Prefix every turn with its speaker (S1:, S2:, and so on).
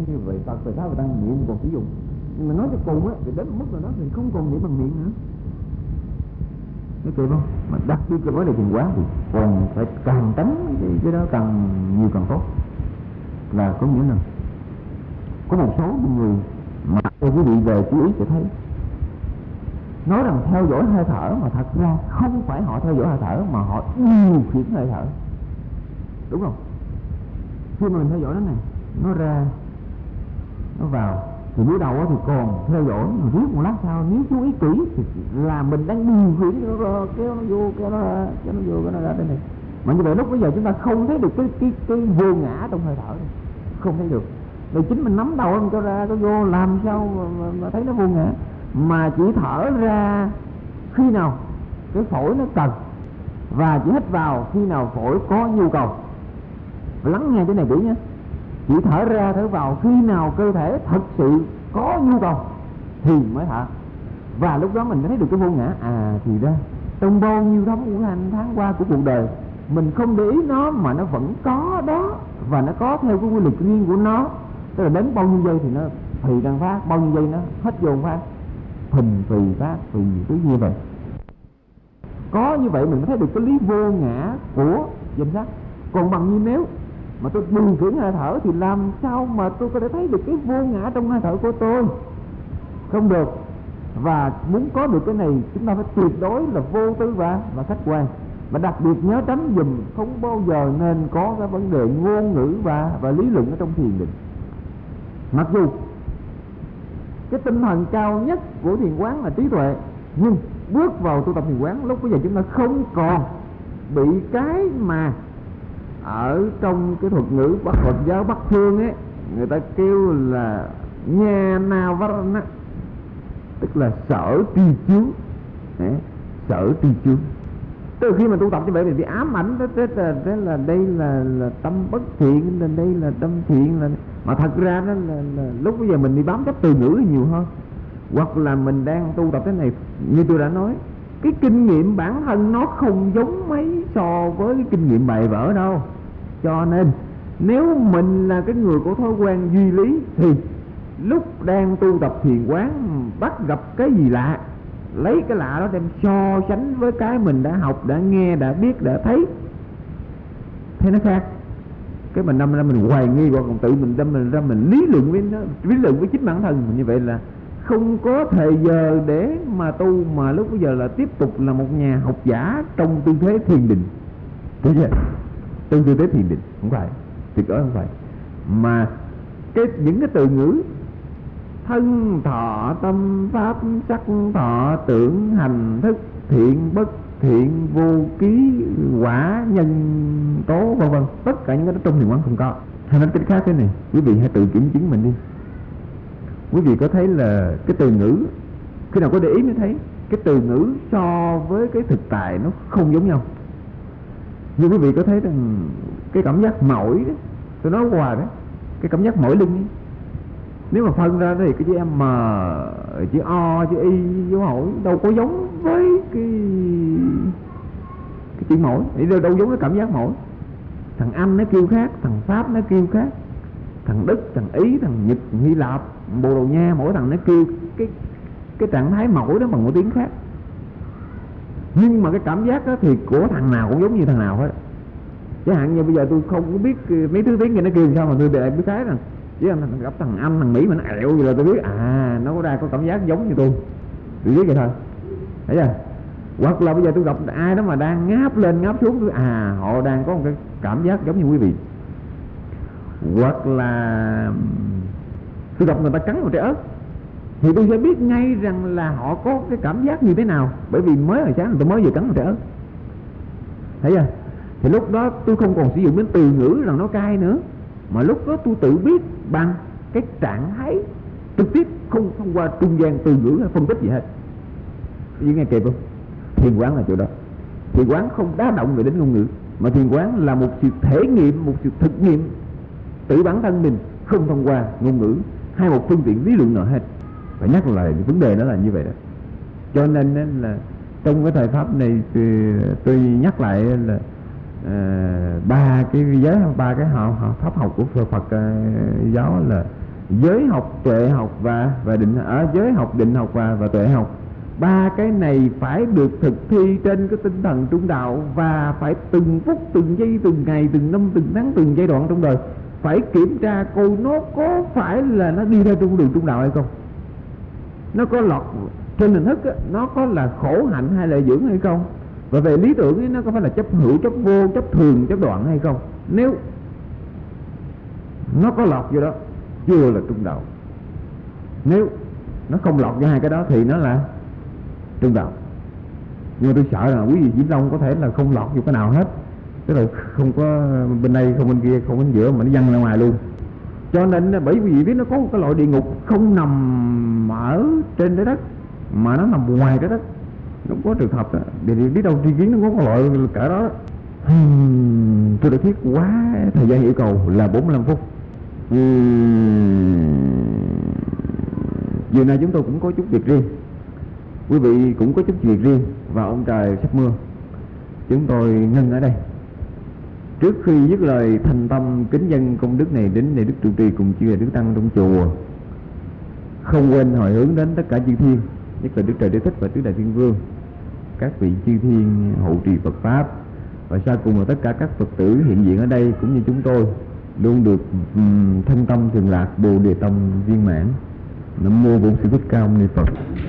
S1: như vậy Phật về Pháp và Tăng niệm còn sử dụng, nhưng mà nói cho cùng á thì đến mức nào đó thì không còn niệm bằng miệng nữa. Thấy kịp không? Mà đặc biệt cái vấn đề thiền quán thì còn phải càng tránh cái đó càng nhiều càng tốt. Là có nghĩa là có một số người mà quý vị về chú ý sẽ thấy nói rằng theo dõi hơi thở, mà thật ra không phải họ theo dõi hơi thở mà họ điều khiển hơi thở, đúng không? Khi mà mình theo dõi nó này, nó ra nó vào thì buổi đầu thì còn theo dõi, mà riết một lát sau nếu chú ý kỹ thì là mình đang điều khiển nó, kéo nó vô, kéo nó ra, kéo nó vô, kéo nó ra đây này. Mà như vậy lúc bây giờ chúng ta không thấy được cái vô ngã trong hơi thở này, không thấy được. Rồi chính mình nắm đầu mình cho ra có vô, làm sao mà thấy nó vô ngã, mà chỉ thở ra khi nào cái phổi nó cần, và chỉ hít vào khi nào phổi có nhu cầu. Lắng nghe cái này kỹ nhé. Chỉ thở ra thở vào khi nào cơ thể thật sự có nhu cầu thì mới thở. Và lúc đó mình mới thấy được cái vô ngã. Thì ra trong bao nhiêu tháng qua của cuộc đời mình không để ý nó mà nó vẫn có đó, và nó có theo cái quy luật riêng của nó. Tức là đến bao nhiêu giây thì nó phì đang phát, bao nhiêu giây nó hết vô phát, phình phì phát, phì cứ như vậy. Có như vậy mình mới thấy được cái lý vô ngã của danh sắc. Còn bằng như nếu mà tôi điều khiển hơi thở thì làm sao mà tôi có thể thấy được cái vô ngã trong hơi thở của tôi? Không được. Và muốn có được cái này chúng ta phải tuyệt đối là vô tư và khách quan. Và đặc biệt nhớ tránh dùm không bao giờ nên có cái vấn đề ngôn ngữ và lý luận ở trong thiền định. Mặc dù cái tinh thần cao nhất của thiền quán là trí tuệ, nhưng bước vào tu tập thiền quán lúc bây giờ chúng ta không còn bị cái mà ở trong cái thuật ngữ Phật giáo Bắc Phương ấy người ta kêu là nha na varana, tức là sở tri chướng. Sở tri chướng. Từ khi mà tu tập như vậy thì bị ám ảnh thế là đây là tâm bất thiện, là đây là tâm thiện, là mà thật ra đó là lúc bây giờ mình đi bám chấp từ ngữ nhiều hơn, hoặc là mình đang tu tập thế này. Như tôi đã nói, cái kinh nghiệm bản thân nó không giống mấy so với cái kinh nghiệm bày vở đâu. Cho nên nếu mình là cái người có thói quen duy lý thì lúc đang tu tập thiền quán bắt gặp cái gì lạ, lấy cái lạ đó đem so sánh với cái mình đã học, đã nghe, đã biết, đã thấy nó khác. Cái mình đâm ra mình hoài nghi, hoặc còn tự mình đâm ra mình lý luận với nó, lý luận với chính bản thân mình. Như vậy là không có thời giờ để mà tu, mà lúc bây giờ là tiếp tục là một nhà học giả trong tư thế thiền định. Thấy chưa? Trong tư thế thiền định không phải, tuyệt đối không phải. Mà những cái từ ngữ thân thọ tâm pháp sắc thọ tưởng hành thức thiện bất thiện vô ký quả nhân tố vân vân, tất cả những cái đó trong thiền quán không có. Hay nói cách khác thế này, quý vị hãy tự kiểm chứng mình đi. Quý vị có thấy là cái từ ngữ, khi nào có để ý mới thấy cái từ ngữ so với cái thực tại nó không giống nhau. Nhưng quý vị có thấy rằng cái cảm giác mỏi đó, tôi nói hoài đó, cái cảm giác mỏi lưng ấy, nếu mà phân ra thì cái chữ M, chữ O, chữ Y, dấu hỏi đâu có giống với cái chữ mỏi, đâu giống cái cảm giác mỏi. Thằng Anh nó kêu khác, thằng Pháp nó kêu khác, thằng Đức, thằng Ý, thằng Nhật, thằng Hy Lạp, Bồ Đào Nha, mỗi thằng nó kêu cái trạng thái mỏi đó bằng một tiếng khác. Nhưng mà cái cảm giác đó thì của thằng nào cũng giống như thằng nào hết. Chẳng hạn như bây giờ tôi không có biết mấy thứ tiếng kia nó kêu sao, mà tôi để biết cái rằng chỉ là gặp thằng Anh, thằng Mỹ mà nó ẹo vậy là tôi biết nó có cảm giác giống như tôi biết vậy thôi. Thấy chưa? Hoặc là bây giờ tôi gặp ai đó mà đang ngáp lên ngáp xuống, họ đang có một cái cảm giác giống như quý vị. Hoặc là tôi gặp người ta cắn một trái ớt thì tôi sẽ biết ngay rằng là họ có cái cảm giác như thế nào, bởi vì mới hồi sáng tôi mới vừa cắn một trái ớt. Thấy chưa? Thì lúc đó tôi không còn sử dụng đến từ ngữ rằng nó cay nữa, mà lúc đó tôi tự biết bằng cái trạng thái trực tiếp, không thông qua trung gian từ ngữ hay phân tích gì hết. Như nghe kịp không? Thiền quán là chỗ đó. Thiền quán không đá động về đến ngôn ngữ, mà thiền quán là một sự thể nghiệm, một sự thực nghiệm tự bản thân mình, không thông qua ngôn ngữ hay một phương tiện lý luận nào hết. Phải nhắc lại vấn đề đó là như vậy đó. Cho nên là trong cái thời pháp này tôi nhắc lại là ba cái giới, ba cái pháp học của Phật giáo là Giới học, tuệ học và định giới học, định học và tuệ học. Ba cái này phải được thực thi trên cái tinh thần trung đạo, và phải từng phút, từng giây, từng ngày, từng năm, từng tháng, từng giai đoạn trong đời phải kiểm tra coi nó có phải là nó đi theo con đường trung đạo hay không, nó có lọt trên hình thức á, nó có là khổ hạnh hay là dưỡng hay không, và về lý tưởng ấy, nó có phải là chấp hữu, chấp vô, chấp thường, chấp đoạn hay không. Nếu nó có lọt vô đó chưa là trung đạo, nếu nó không lọt vô hai cái đó thì nó là trung đạo. Nhưng mà tôi sợ là quý vị Vĩnh Long có thể là không lọt vô cái nào hết, tức là không có bên đây, không bên kia, không bên giữa, mà nó văng ra ngoài luôn. Cho nên bởi vì biết nó có một cái loại địa ngục không nằm ở trên trái đất mà nó nằm ngoài trái đất, nó có trường hợp đó. Thì biết đâu tri kiến nó có cái loại cả đó. Tôi đã thiết quá thời gian yêu cầu là 45 phút. Giờ này chúng tôi cũng có chút việc riêng, quý vị cũng có chút việc riêng, và ông trời sắp mưa. Chúng tôi ngưng ở đây. Trước khi dứt lời thành tâm kính dân công đức này đến để Đức trụ trì cùng chư Đức tăng trong chùa, không quên hồi hướng đến tất cả chư thiên, nhất là Đức Trời Đế Thích và Tứ Đại Thiên Vương, các vị chư thiên hộ trì Phật pháp, và sau cùng là tất cả các Phật tử hiện diện ở đây cũng như chúng tôi luôn được thanh tâm thường lạc, bồ đề tâm viên mãn. Nam mô Bổn Sư Thích Ca Mâu Ni Phật.